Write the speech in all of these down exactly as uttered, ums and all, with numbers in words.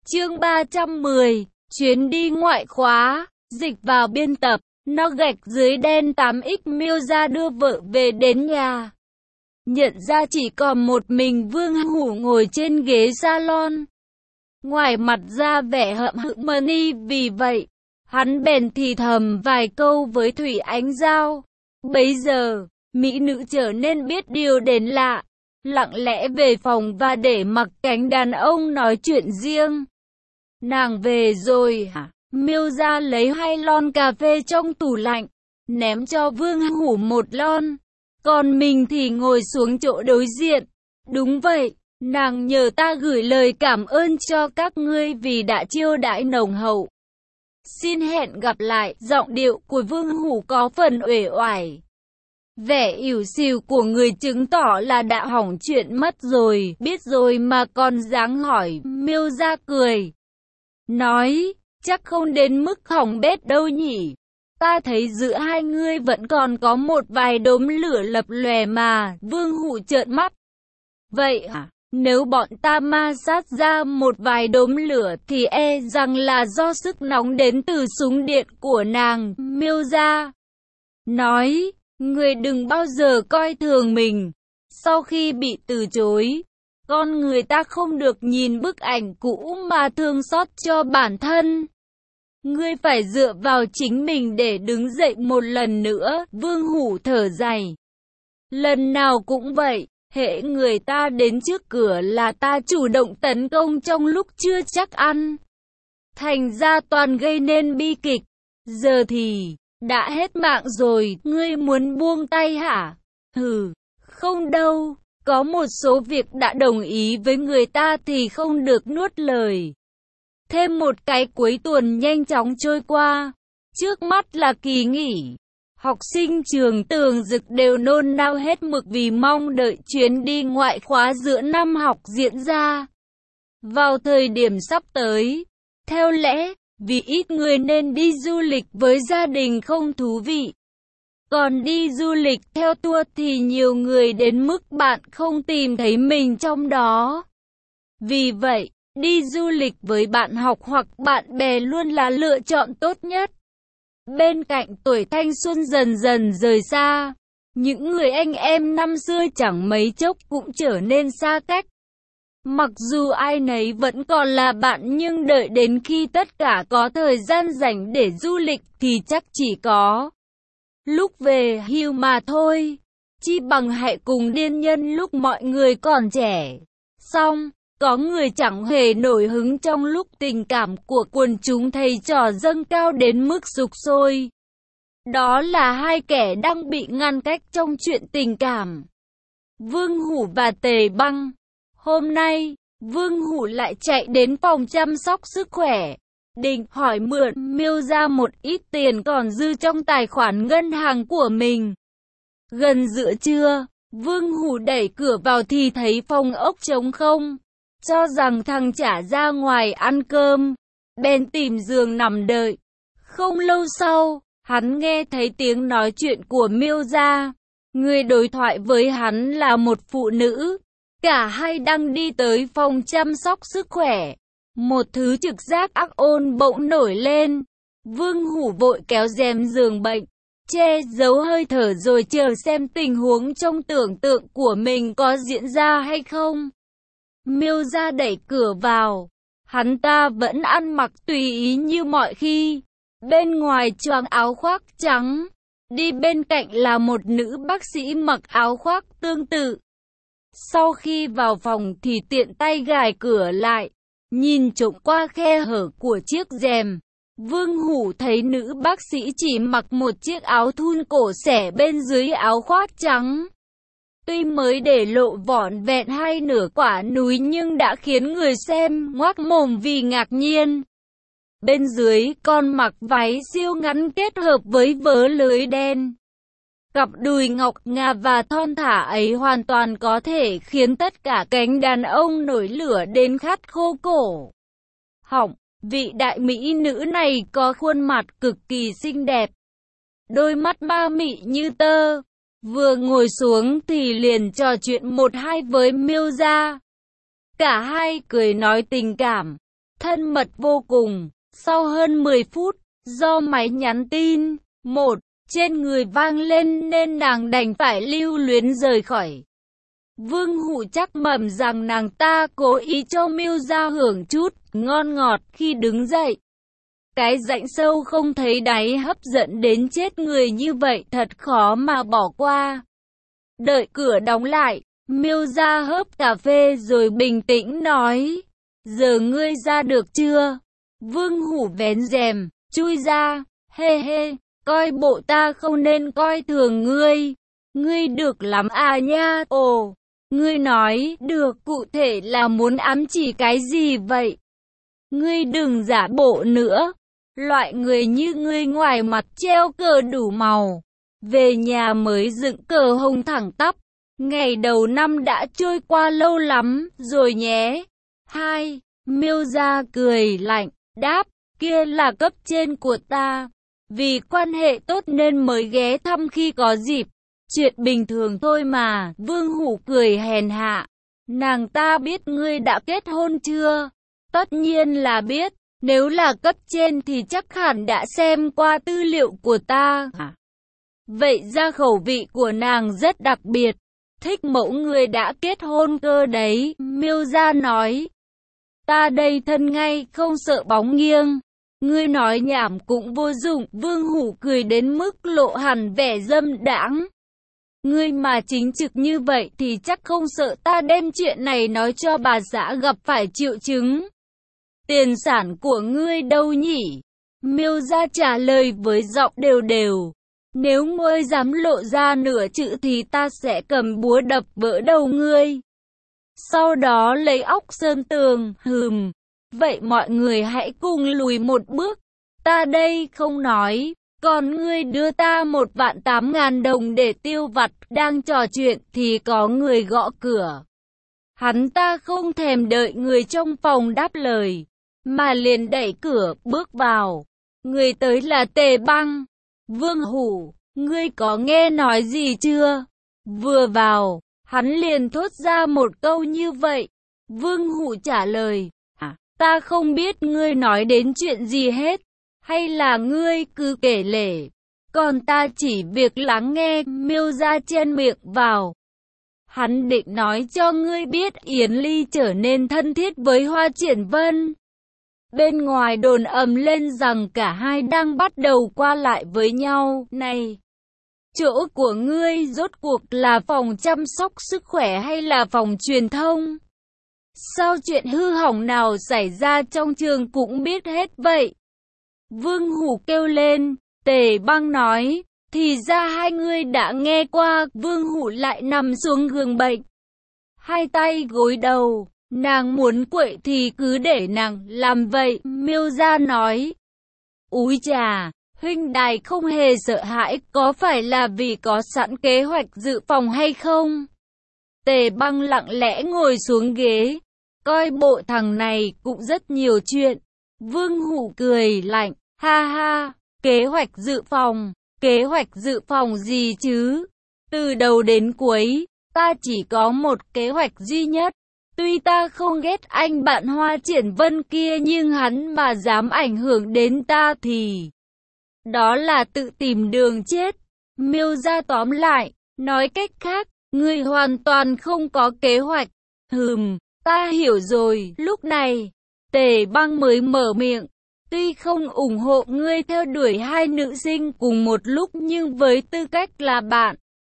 Chương ba trăm mười, chuyến đi ngoại khóa, dịch vào biên tập, nó gạch dưới đen tám x miêu ra đưa vợ về đến nhà. Nhận ra chỉ còn một mình Vương Hủ ngồi trên ghế salon. Ngoài mặt ra vẻ hậm hực mờ ni, vì vậy, hắn bèn thì thầm vài câu với Thủy Ánh Giao. Bấy giờ, mỹ nữ trở nên biết điều đến lạ, lặng lẽ về phòng và để mặc cánh đàn ông nói chuyện riêng. Nàng về rồi hả? Miêu ra lấy hai lon cà phê trong tủ lạnh, ném cho Vương Hủ một lon, còn mình thì ngồi xuống chỗ đối diện. Đúng vậy, nàng nhờ ta gửi lời cảm ơn cho các ngươi vì đã chiêu đãi nồng hậu. Xin hẹn gặp lại. Giọng điệu của Vương Hủ có phần uể oải. Vẻ ỉu xìu của người chứng tỏ là đã hỏng chuyện mất rồi. Biết rồi mà còn dáng hỏi. Miêu ra cười, nói, chắc không đến mức hỏng bét đâu nhỉ. Ta thấy giữa hai ngươi vẫn còn có một vài đốm lửa lập lòe mà. Vương Hủ trợn mắt. Vậy hả? Nếu bọn ta ma sát ra một vài đốm lửa thì e rằng là do sức nóng đến từ súng điện của nàng. Miêu ra nói, người đừng bao giờ coi thường mình. Sau khi bị từ chối, con người ta không được nhìn bức ảnh cũ mà thương xót cho bản thân. Ngươi phải dựa vào chính mình để đứng dậy một lần nữa. Vương Hủ thở dài. Lần nào cũng vậy, hễ người ta đến trước cửa là ta chủ động tấn công trong lúc chưa chắc ăn. Thành ra toàn gây nên bi kịch. Giờ thì, đã hết mạng rồi, ngươi muốn buông tay hả? Hừ, không đâu, có một số việc đã đồng ý với người ta thì không được nuốt lời. Thêm một cái cuối tuần nhanh chóng trôi qua, trước mắt là kỳ nghỉ. Học sinh trường Tường Dực đều nôn nao hết mực vì mong đợi chuyến đi ngoại khóa giữa năm học diễn ra. Vào thời điểm sắp tới, theo lẽ, vì ít người nên đi du lịch với gia đình không thú vị. Còn đi du lịch theo tour thì nhiều người đến mức bạn không tìm thấy mình trong đó. Vì vậy, đi du lịch với bạn học hoặc bạn bè luôn là lựa chọn tốt nhất. Bên cạnh tuổi thanh xuân dần dần rời xa, những người anh em năm xưa chẳng mấy chốc cũng trở nên xa cách. Mặc dù ai nấy vẫn còn là bạn nhưng đợi đến khi tất cả có thời gian rảnh để du lịch thì chắc chỉ có lúc về hưu mà thôi. Chi bằng hãy cùng điên nhân lúc mọi người còn trẻ. Xong, có người chẳng hề nổi hứng trong lúc tình cảm của quần chúng thầy trò dâng cao đến mức sục sôi. Đó là hai kẻ đang bị ngăn cách trong chuyện tình cảm. Vương Hủ và Tề Băng. Hôm nay, Vương Hủ lại chạy đến phòng chăm sóc sức khỏe, định hỏi mượn Miêu ra một ít tiền còn dư trong tài khoản ngân hàng của mình. Gần giữa trưa, Vương Hủ đẩy cửa vào thì thấy phòng ốc trống không. Cho rằng thằng trả ra ngoài ăn cơm, bèn tìm giường nằm đợi. Không lâu sau, hắn nghe thấy tiếng nói chuyện của Miêu ra. Người đối thoại với hắn là một phụ nữ. Cả hai đang đi tới phòng chăm sóc sức khỏe. Một thứ trực giác ác ôn bỗng nổi lên. Vương Hủ vội kéo rèm giường bệnh, che giấu hơi thở rồi chờ xem tình huống trong tưởng tượng của mình có diễn ra hay không. Miêu ra đẩy cửa vào, hắn ta vẫn ăn mặc tùy ý như mọi khi, bên ngoài choàng áo khoác trắng, đi bên cạnh là một nữ bác sĩ mặc áo khoác tương tự. Sau khi vào phòng thì tiện tay gài cửa lại, nhìn trộm qua khe hở của chiếc rèm. Vương Hủ thấy nữ bác sĩ chỉ mặc một chiếc áo thun cổ xẻ bên dưới áo khoác trắng. Tuy mới để lộ vỏn vẹn hai nửa quả núi nhưng đã khiến người xem ngoác mồm vì ngạc nhiên. Bên dưới còn mặc váy siêu ngắn kết hợp với vớ lưới đen. Cặp đùi ngọc ngà và thon thả ấy hoàn toàn có thể khiến tất cả cánh đàn ông nổi lửa đến khát khô cổ họng. Vị đại mỹ nữ này có khuôn mặt cực kỳ xinh đẹp, đôi mắt ma mị như tơ. Vừa ngồi xuống thì liền trò chuyện một hai với Miêu ra. Cả hai cười nói tình cảm, thân mật vô cùng. Sau hơn mười phút, do máy nhắn tin, một, trên người vang lên nên nàng đành phải lưu luyến rời khỏi. Vương Hủ chắc mẩm rằng nàng ta cố ý cho Miêu Gia hưởng chút ngon ngọt khi đứng dậy. Cái rãnh sâu không thấy đáy hấp dẫn đến chết người như vậy thật khó mà bỏ qua. Đợi cửa đóng lại, Miêu Gia hớp cà phê rồi bình tĩnh nói, giờ ngươi ra được chưa? Vương Hủ vén rèm, chui ra, hê hê, coi bộ ta không nên coi thường ngươi. Ngươi được lắm à nha, ồ, ngươi nói được cụ thể là muốn ám chỉ cái gì vậy? Ngươi đừng giả bộ nữa, loại người như ngươi ngoài mặt treo cờ đủ màu, về nhà mới dựng cờ hồng thẳng tắp. Ngày đầu năm đã trôi qua lâu lắm rồi nhé. Hai, Miêu Gia cười lạnh, đáp, kia là cấp trên của ta. Vì quan hệ tốt nên mới ghé thăm khi có dịp. Chuyện bình thường thôi mà. Vương Hủ cười hèn hạ. Nàng ta biết ngươi đã kết hôn chưa? Tất nhiên là biết. Nếu là cấp trên thì chắc hẳn đã xem qua tư liệu của ta. Vậy ra khẩu vị của nàng rất đặc biệt. Thích mẫu người đã kết hôn cơ đấy. Miêu Gia nói. Ta đây thân ngay, không sợ bóng nghiêng. Ngươi nói nhảm cũng vô dụng. Vương Hủ cười đến mức lộ hẳn vẻ dâm đãng. Ngươi mà chính trực như vậy thì chắc không sợ ta đem chuyện này nói cho bà xã gặp phải triệu chứng. Tiền sản của ngươi đâu nhỉ? Miêu Gia trả lời với giọng đều đều. Nếu ngươi dám lộ ra nửa chữ thì ta sẽ cầm búa đập vỡ đầu ngươi. Sau đó lấy óc sơn tường, hừm. Vậy mọi người hãy cùng lùi một bước. Ta đây không nói. Còn ngươi đưa ta một vạn tám ngàn đồng để tiêu vặt. Đang trò chuyện thì có người gõ cửa. Hắn ta không thèm đợi người trong phòng đáp lời, mà liền đẩy cửa bước vào. Người tới là Tề Băng. Vương Hủ, ngươi có nghe nói gì chưa? Vừa vào, hắn liền thốt ra một câu như vậy. Vương Hủ trả lời, à, ta không biết ngươi nói đến chuyện gì hết. Hay là ngươi cứ kể lể, còn ta chỉ việc lắng nghe. Miêu Gia chen miệng vào. Hắn định nói cho ngươi biết Yến Ly trở nên thân thiết với Hoa Triển Vân. Bên ngoài đồn ầm lên rằng cả hai đang bắt đầu qua lại với nhau. Này, chỗ của ngươi rốt cuộc là phòng chăm sóc sức khỏe hay là phòng truyền thông? Sao chuyện hư hỏng nào xảy ra trong trường cũng biết hết vậy? Vương Hủ kêu lên. Tề Băng nói, thì ra hai người đã nghe qua. Vương Hủ lại nằm xuống giường bệnh, hai tay gối đầu. Nàng muốn quậy thì cứ để nàng làm vậy. Miêu Gia nói, úi chà, huynh đài không hề sợ hãi, có phải là vì có sẵn kế hoạch dự phòng hay không? Tề Băng lặng lẽ ngồi xuống ghế, coi bộ thằng này cũng rất nhiều chuyện. Vương Hủ cười lạnh, ha ha, kế hoạch dự phòng, kế hoạch dự phòng gì chứ? Từ đầu đến cuối, ta chỉ có một kế hoạch duy nhất. Tuy ta không ghét anh bạn Hoa Triển Vân kia nhưng hắn mà dám ảnh hưởng đến ta thì đó là tự tìm đường chết. Miêu Gia tóm lại, nói cách khác, ngươi hoàn toàn không có kế hoạch. Hừm, ta hiểu rồi. Lúc này, Tề Băng mới mở miệng. Tuy không ủng hộ ngươi theo đuổi hai nữ sinh cùng một lúc nhưng với tư cách là bạn,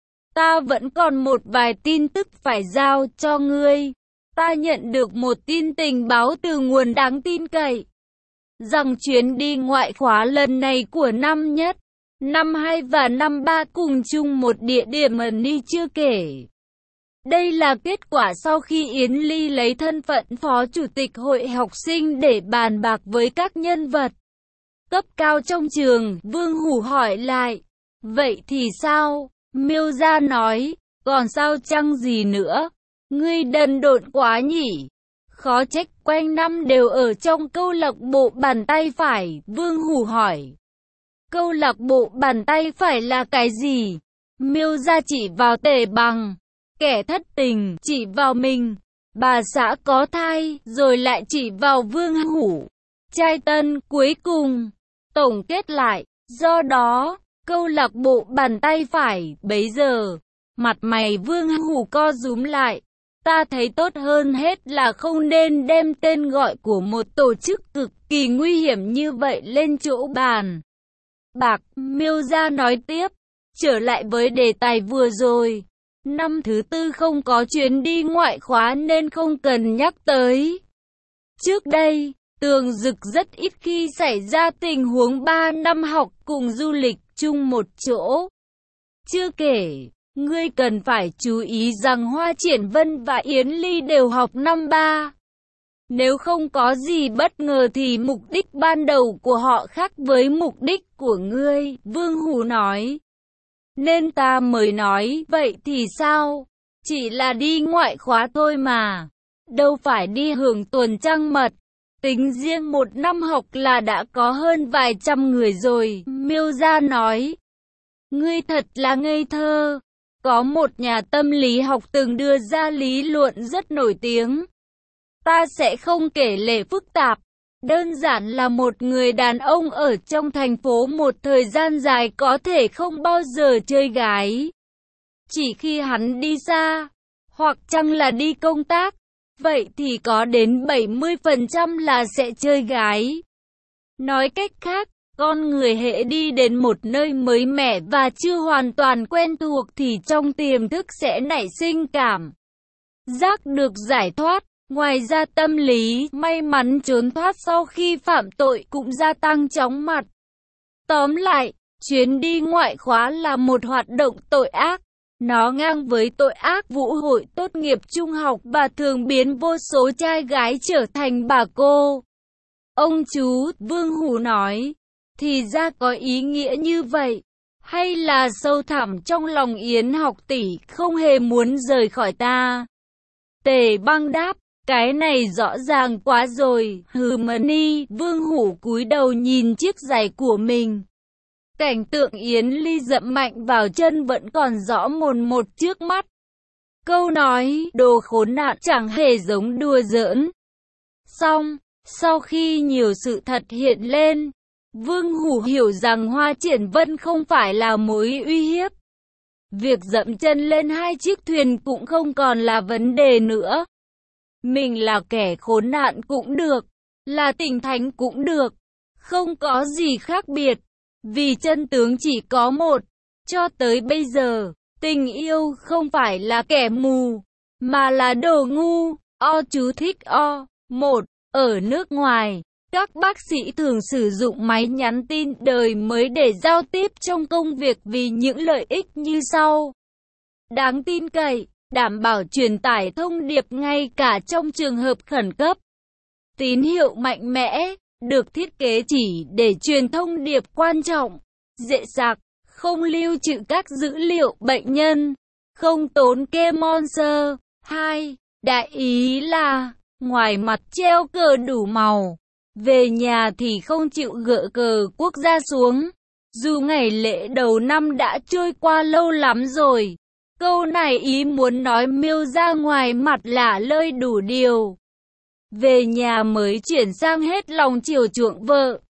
ta vẫn còn một vài tin tức phải giao cho ngươi. Ta nhận được một tin tình báo từ nguồn đáng tin cậy, rằng chuyến đi ngoại khóa lần này của năm nhất, năm hai và năm ba cùng chung một địa điểm ẩn đi chưa kể. Đây là kết quả sau khi Yến Ly lấy thân phận phó chủ tịch hội học sinh để bàn bạc với các nhân vật cấp cao trong trường. Vương Hủ hỏi lại, vậy thì sao? Miêu Gia nói, còn sao chăng gì nữa? Ngươi đần độn quá nhỉ? Khó trách quanh năm đều ở trong câu lạc bộ bàn tay phải. Vương Hủ hỏi, câu lạc bộ bàn tay phải là cái gì? Miêu Gia chỉ vào Tề Bằng, kẻ thất tình, chỉ vào mình. bà xã có thai, rồi lại chỉ vào Vương Hủ. Trai tân cuối cùng, tổng kết lại, do đó, câu lạc bộ bàn tay phải, bấy giờ, mặt mày Vương Hủ co rúm lại. Ta thấy tốt hơn hết là không nên đem tên gọi của một tổ chức cực kỳ nguy hiểm như vậy lên chỗ bàn bạc. Miêu Gia nói tiếp, trở lại với đề tài vừa rồi. Năm thứ tư không có chuyến đi ngoại khóa nên không cần nhắc tới. Trước đây, Tường Dực rất ít khi xảy ra tình huống ba năm học cùng du lịch chung một chỗ. Chưa kể, ngươi cần phải chú ý rằng Hoa Triển Vân và Yến Ly đều học năm ba. Nếu không có gì bất ngờ thì mục đích ban đầu của họ khác với mục đích của ngươi, Vương Hủ nói. Nên ta mới nói, vậy thì sao? Chỉ là đi ngoại khóa thôi mà. Đâu phải đi hưởng tuần trăng mật. Tính riêng một năm học là đã có hơn vài trăm người rồi, Miêu Gia nói. Ngươi thật là ngây thơ. Có một nhà tâm lý học từng đưa ra lý luận rất nổi tiếng. Ta sẽ không kể lể phức tạp. Đơn giản là một người đàn ông ở trong thành phố một thời gian dài có thể không bao giờ chơi gái. Chỉ khi hắn đi xa, hoặc chăng là đi công tác, vậy thì có đến bảy mươi phần trăm là sẽ chơi gái. Nói cách khác, con người hễ đi đến một nơi mới mẻ và chưa hoàn toàn quen thuộc thì trong tiềm thức sẽ nảy sinh cảm giác được giải thoát. Ngoài ra tâm lý may mắn trốn thoát sau khi phạm tội cũng gia tăng chóng mặt. Tóm lại, chuyến đi ngoại khóa là một hoạt động tội ác. Nó ngang với tội ác vũ hội tốt nghiệp trung học và thường biến vô số trai gái trở thành bà cô. Ông chú, Vương Hủ nói, thì ra có ý nghĩa như vậy. Hay là sâu thẳm trong lòng Yến học tỷ không hề muốn rời khỏi ta? Tề Băng đáp. Cái này rõ ràng quá rồi, hừ Mani. Vương Hủ cúi đầu nhìn chiếc giày của mình. Cảnh tượng Yến Ly dẫm mạnh vào chân vẫn còn rõ mồn một trước mắt. Câu nói, đồ khốn nạn chẳng hề giống đùa giỡn. Xong, sau khi nhiều sự thật hiện lên, Vương Hủ hiểu rằng Hoa Triển Vân không phải là mối uy hiếp. Việc dẫm chân lên hai chiếc thuyền cũng không còn là vấn đề nữa. Mình là kẻ khốn nạn cũng được, là tỉnh thánh cũng được, không có gì khác biệt, vì chân tướng chỉ có một. Cho tới bây giờ, tình yêu không phải là kẻ mù, mà là đồ ngu. O chú thích O. Một. Ở nước ngoài, các bác sĩ thường sử dụng máy nhắn tin đời mới để giao tiếp trong công việc vì những lợi ích như sau. Đáng tin cậy, đảm bảo truyền tải thông điệp ngay cả trong trường hợp khẩn cấp. Tín hiệu mạnh mẽ, được thiết kế chỉ để truyền thông điệp quan trọng, dễ dàng, không lưu trữ các dữ liệu bệnh nhân, không tốn kém monster. Hai. Đại ý là, ngoài mặt treo cờ đủ màu, về nhà thì không chịu gỡ cờ quốc gia xuống. Dù ngày lễ đầu năm đã trôi qua lâu lắm rồi. Câu này ý muốn nói Miêu ra ngoài mặt lả lơi đủ điều. Về nhà mới chuyển sang hết lòng chiều chuộng vợ.